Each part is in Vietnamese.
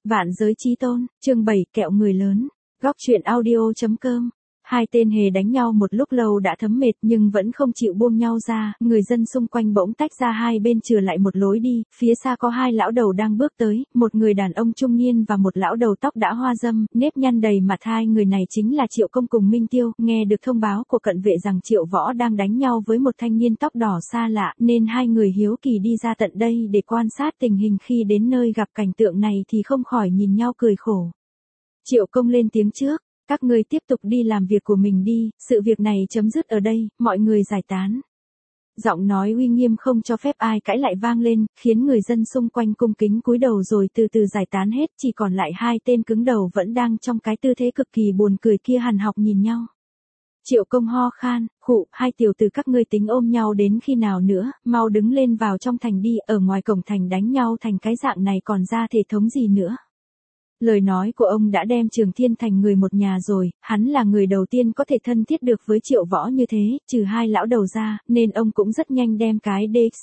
Vạn giới chí tôn, chương 7, kẹo người lớn. Góc truyện audio.com. Hai tên hề đánh nhau một lúc lâu đã thấm mệt nhưng vẫn không chịu buông nhau ra, người dân xung quanh bỗng tách ra hai bên chừa lại một lối đi, phía xa có hai lão đầu đang bước tới, một người đàn ông trung niên và một lão đầu tóc đã hoa râm, nếp nhăn đầy mặt. Hai người này chính là Triệu Công cùng Minh Tiêu. Nghe được thông báo của cận vệ rằng Triệu Võ đang đánh nhau với một thanh niên tóc đỏ xa lạ, nên hai người hiếu kỳ đi ra tận đây để quan sát tình hình. Khi đến nơi gặp cảnh tượng này thì không khỏi nhìn nhau cười khổ. Triệu Công lên tiếng trước. Các ngươi tiếp tục đi làm việc của mình đi, sự việc này chấm dứt ở đây, mọi người giải tán. Giọng nói uy nghiêm không cho phép ai cãi lại vang lên, khiến người dân xung quanh cung kính cúi đầu rồi từ từ giải tán hết, chỉ còn lại hai tên cứng đầu vẫn đang trong cái tư thế cực kỳ buồn cười kia hằn học nhìn nhau. Triệu Công ho khan, khụ, hai tiểu tử các ngươi tính ôm nhau đến khi nào nữa, mau đứng lên vào trong thành đi, ở ngoài cổng thành đánh nhau thành cái dạng này còn ra thể thống gì nữa. Lời nói của ông đã đem Trường Thiên thành người một nhà rồi, hắn là người đầu tiên có thể thân thiết được với Triệu Võ như thế, trừ hai lão đầu ra, nên ông cũng rất nhanh đem cái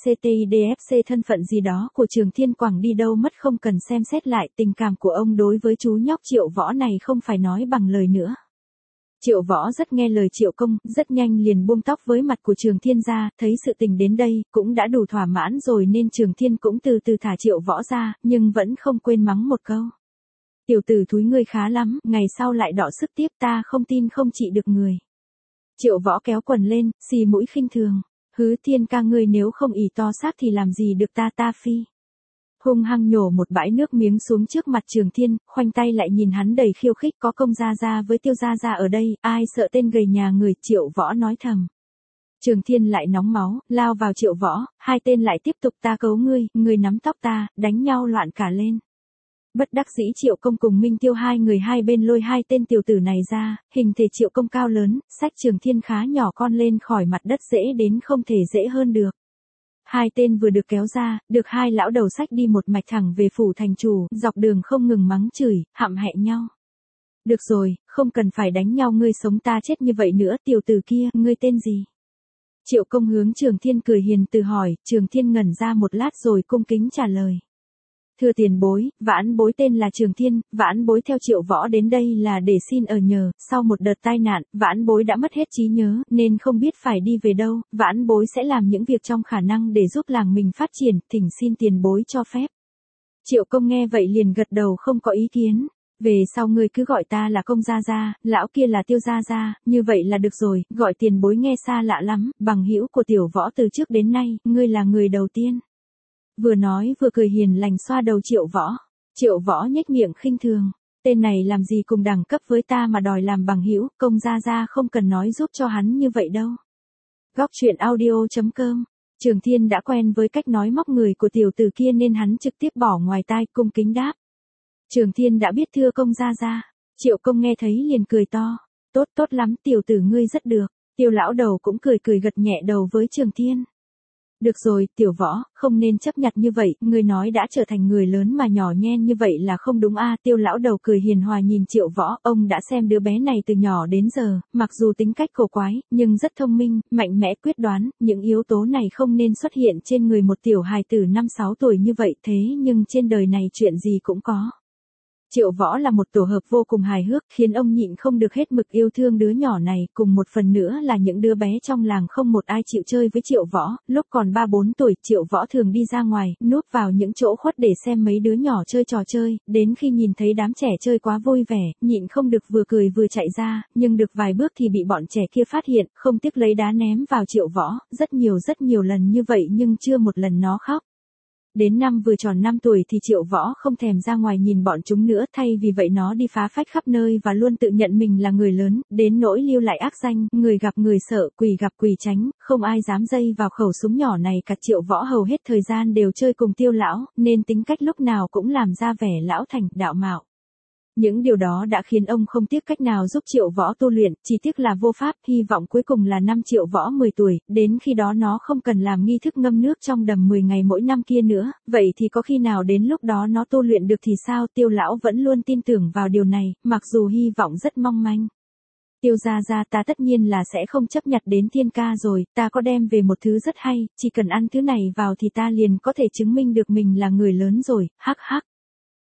DCTIDFC thân phận gì đó của Trường Thiên quẳng đi đâu mất không cần xem xét lại. Tình cảm của ông đối với chú nhóc Triệu Võ này không phải nói bằng lời nữa. Triệu Võ rất nghe lời Triệu Công, rất nhanh liền buông tóc với mặt của Trường Thiên ra, thấy sự tình đến đây, cũng đã đủ thỏa mãn rồi nên Trường Thiên cũng từ từ thả Triệu Võ ra, nhưng vẫn không quên mắng một câu. Tiểu tử thúi ngươi khá lắm, ngày sau lại đọ sức tiếp, ta không tin không trị được người. Triệu Võ kéo quần lên, xì mũi khinh thường. Hứ Thiên ca ngươi nếu không ỷ to xác thì làm gì được ta phi. Hung hăng nhổ một bãi nước miếng xuống trước mặt Trường Thiên, khoanh tay lại nhìn hắn đầy khiêu khích. Có Công gia gia với Tiêu gia gia ở đây, ai sợ tên gầy nhà người, Triệu Võ nói thầm. Trường Thiên lại nóng máu, lao vào Triệu Võ, hai tên lại tiếp tục ta cấu ngươi nắm tóc ta, đánh nhau loạn cả lên. Bất đắc dĩ Triệu Công cùng Minh Tiêu hai người hai bên lôi hai tên tiểu tử này ra, hình thể Triệu Công cao lớn, xách Trường Thiên khá nhỏ con lên khỏi mặt đất dễ đến không thể dễ hơn được. Hai tên vừa được kéo ra, được hai lão đầu xách đi một mạch thẳng về phủ thành chủ, dọc đường không ngừng mắng chửi, hặm hẹ nhau. Được rồi, không cần phải đánh nhau ngươi sống ta chết như vậy nữa, tiểu tử kia, ngươi tên gì? Triệu Công hướng Trường Thiên cười hiền từ hỏi, Trường Thiên ngẩn ra một lát rồi cung kính trả lời. Thưa tiền bối, vãn bối tên là Trường Thiên, vãn bối theo Triệu Võ đến đây là để xin ở nhờ, sau một đợt tai nạn, vãn bối đã mất hết trí nhớ, nên không biết phải đi về đâu, vãn bối sẽ làm những việc trong khả năng để giúp làng mình phát triển, thỉnh xin tiền bối cho phép. Triệu Công nghe vậy liền gật đầu không có ý kiến. Về sau ngươi cứ gọi ta là Công gia gia, lão kia là Tiêu gia gia, như vậy là được rồi, gọi tiền bối nghe xa lạ lắm, bằng hữu của Tiểu Võ từ trước đến nay, ngươi là người đầu tiên. Vừa nói vừa cười hiền lành xoa đầu Triệu Võ. Triệu Võ nhếch miệng khinh thường. Tên này làm gì cùng đẳng cấp với ta mà đòi làm bằng hữu, Công gia gia không cần nói giúp cho hắn như vậy đâu. Góc truyện audio.com. Trường Thiên đã quen với cách nói móc người của tiểu tử kia nên hắn trực tiếp bỏ ngoài tai cung kính đáp. Trường Thiên đã biết thưa Công gia gia. Triệu Công nghe thấy liền cười to. Tốt lắm tiểu tử ngươi rất được. Tiêu lão đầu cũng cười gật nhẹ đầu với Trường Thiên. Được rồi, Tiểu Võ, không nên chấp nhặt như vậy, ngươi nói đã trở thành người lớn mà nhỏ nhen như vậy là không đúng a. Tiêu lão đầu cười hiền hòa nhìn Triệu Võ, ông đã xem đứa bé này từ nhỏ đến giờ, mặc dù tính cách cổ quái, nhưng rất thông minh, mạnh mẽ quyết đoán, những yếu tố này không nên xuất hiện trên người một tiểu hài tử 5-6 tuổi như vậy, thế nhưng trên đời này chuyện gì cũng có. Triệu Võ là một tổ hợp vô cùng hài hước, khiến ông nhịn không được hết mực yêu thương đứa nhỏ này, cùng một phần nữa là những đứa bé trong làng không một ai chịu chơi với Triệu Võ, lúc còn 3-4 tuổi, Triệu Võ thường đi ra ngoài, núp vào những chỗ khuất để xem mấy đứa nhỏ chơi trò chơi, đến khi nhìn thấy đám trẻ chơi quá vui vẻ, nhịn không được vừa cười vừa chạy ra, nhưng được vài bước thì bị bọn trẻ kia phát hiện, không tiếc lấy đá ném vào Triệu Võ, rất nhiều lần như vậy nhưng chưa một lần nó khóc. Đến năm vừa tròn 5 tuổi thì Triệu Võ không thèm ra ngoài nhìn bọn chúng nữa, thay vì vậy nó đi phá phách khắp nơi và luôn tự nhận mình là người lớn, đến nỗi lưu lại ác danh, người gặp người sợ, quỷ gặp quỷ tránh, không ai dám dây vào khẩu súng nhỏ này cả. Triệu Võ hầu hết thời gian đều chơi cùng Tiêu lão, nên tính cách lúc nào cũng làm ra vẻ lão thành, đạo mạo. Những điều đó đã khiến ông không tiếc cách nào giúp Triệu Võ tu luyện, chỉ tiếc là vô pháp, hy vọng cuối cùng là năm Triệu Võ 10 tuổi, đến khi đó nó không cần làm nghi thức ngâm nước trong đầm 10 ngày mỗi năm kia nữa, vậy thì có khi nào đến lúc đó nó tu luyện được thì sao? Tiêu lão vẫn luôn tin tưởng vào điều này, mặc dù hy vọng rất mong manh. Tiêu gia gia, ta tất nhiên là sẽ không chấp nhặt đến Thiên ca rồi, ta có đem về một thứ rất hay, chỉ cần ăn thứ này vào thì ta liền có thể chứng minh được mình là người lớn rồi, hắc hắc.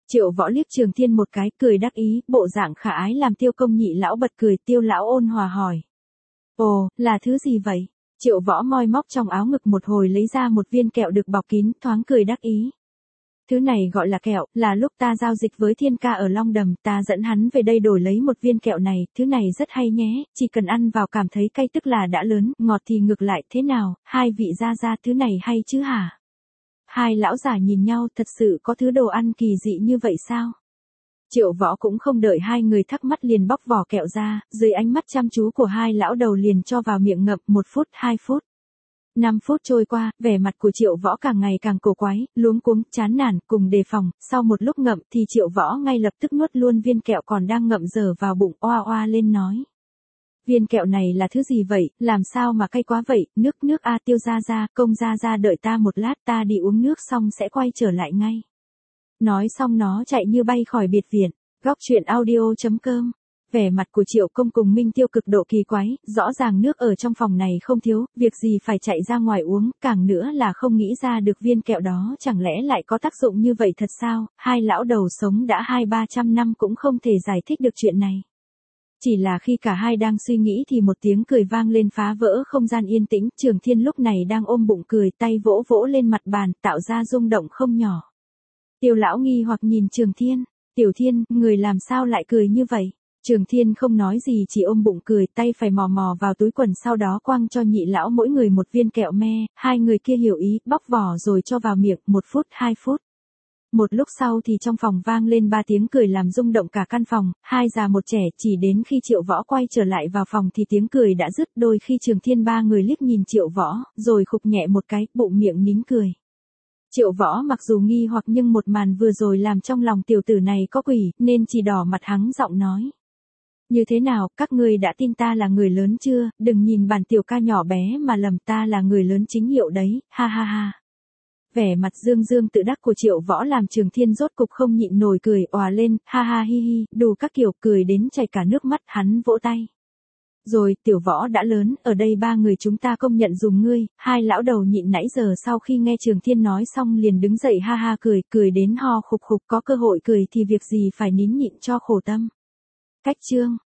Triệu Võ liếc Trường Thiên một cái, cười đắc ý, bộ dạng khả ái làm Tiêu Công nhị lão bật cười. Tiêu lão ôn hòa hỏi. Ồ, là thứ gì vậy? Triệu Võ moi móc trong áo ngực một hồi lấy ra một viên kẹo được bọc kín, thoáng cười đắc ý. Thứ này gọi là kẹo, là lúc ta giao dịch với Thiên ca ở Long Đầm, ta dẫn hắn về đây đổi lấy một viên kẹo này, thứ này rất hay nhé, chỉ cần ăn vào cảm thấy cay tức là đã lớn, ngọt thì ngược lại, thế nào, hai vị gia thứ này hay chứ hả? Hai lão già nhìn nhau, thật sự có thứ đồ ăn kỳ dị như vậy sao? Triệu Võ cũng không đợi hai người thắc mắc liền bóc vỏ kẹo ra, dưới ánh mắt chăm chú của hai lão đầu liền cho vào miệng ngậm 1 phút, 2 phút. 5 phút trôi qua, vẻ mặt của Triệu Võ càng ngày càng cổ quái, luống cuống, chán nản, cùng đề phòng, sau một lúc ngậm thì Triệu Võ ngay lập tức nuốt luôn viên kẹo còn đang ngậm dở vào bụng, oa oa lên nói. Viên kẹo này là thứ gì vậy, làm sao mà cay quá vậy, nước a Tiêu gia, công gia đợi ta một lát, ta đi uống nước xong sẽ quay trở lại ngay. Nói xong nó chạy như bay khỏi biệt viện. Góc truyện audio.com. Vẻ mặt của Triệu Công cùng Minh Tiêu cực độ kỳ quái, rõ ràng nước ở trong phòng này không thiếu, việc gì phải chạy ra ngoài uống, càng nữa là không nghĩ ra được viên kẹo đó chẳng lẽ lại có tác dụng như vậy thật sao, hai lão đầu sống đã 200-300 năm cũng không thể giải thích được chuyện này. Chỉ là khi cả hai đang suy nghĩ thì một tiếng cười vang lên phá vỡ không gian yên tĩnh, Trường Thiên lúc này đang ôm bụng cười, tay vỗ vỗ lên mặt bàn, tạo ra rung động không nhỏ. Tiêu lão nghi hoặc nhìn Trường Thiên, Tiểu Thiên, người làm sao lại cười như vậy? Trường Thiên không nói gì chỉ ôm bụng cười, tay phải mò mò vào túi quần sau đó quăng cho nhị lão mỗi người một viên kẹo me, hai người kia hiểu ý, bóc vỏ rồi cho vào miệng, 1 phút, 2 phút. Một lúc sau thì trong phòng vang lên 3 tiếng cười làm rung động cả căn phòng, hai già một trẻ, chỉ đến khi Triệu Võ quay trở lại vào phòng thì tiếng cười đã dứt, đôi khi Trường Thiên ba người liếc nhìn Triệu Võ, rồi khục nhẹ một cái, bụng miệng nín cười. Triệu Võ mặc dù nghi hoặc nhưng một màn vừa rồi làm trong lòng tiểu tử này có quỷ, nên chỉ đỏ mặt hắng giọng nói. Như thế nào, các ngươi đã tin ta là người lớn chưa, đừng nhìn bản tiểu ca nhỏ bé mà lầm, ta là người lớn chính hiệu đấy, ha ha ha. Vẻ mặt dương tự đắc của Triệu Võ làm Trường Thiên rốt cục không nhịn nổi cười òa lên, ha ha hi hi, đủ các kiểu, cười đến chảy cả nước mắt, hắn vỗ tay. Rồi, Tiểu Võ đã lớn, ở đây ba người chúng ta công nhận dùng ngươi, hai lão đầu nhịn nãy giờ sau khi nghe Trường Thiên nói xong liền đứng dậy ha ha cười đến ho khục khục, có cơ hội cười thì việc gì phải nín nhịn cho khổ tâm. Cách chương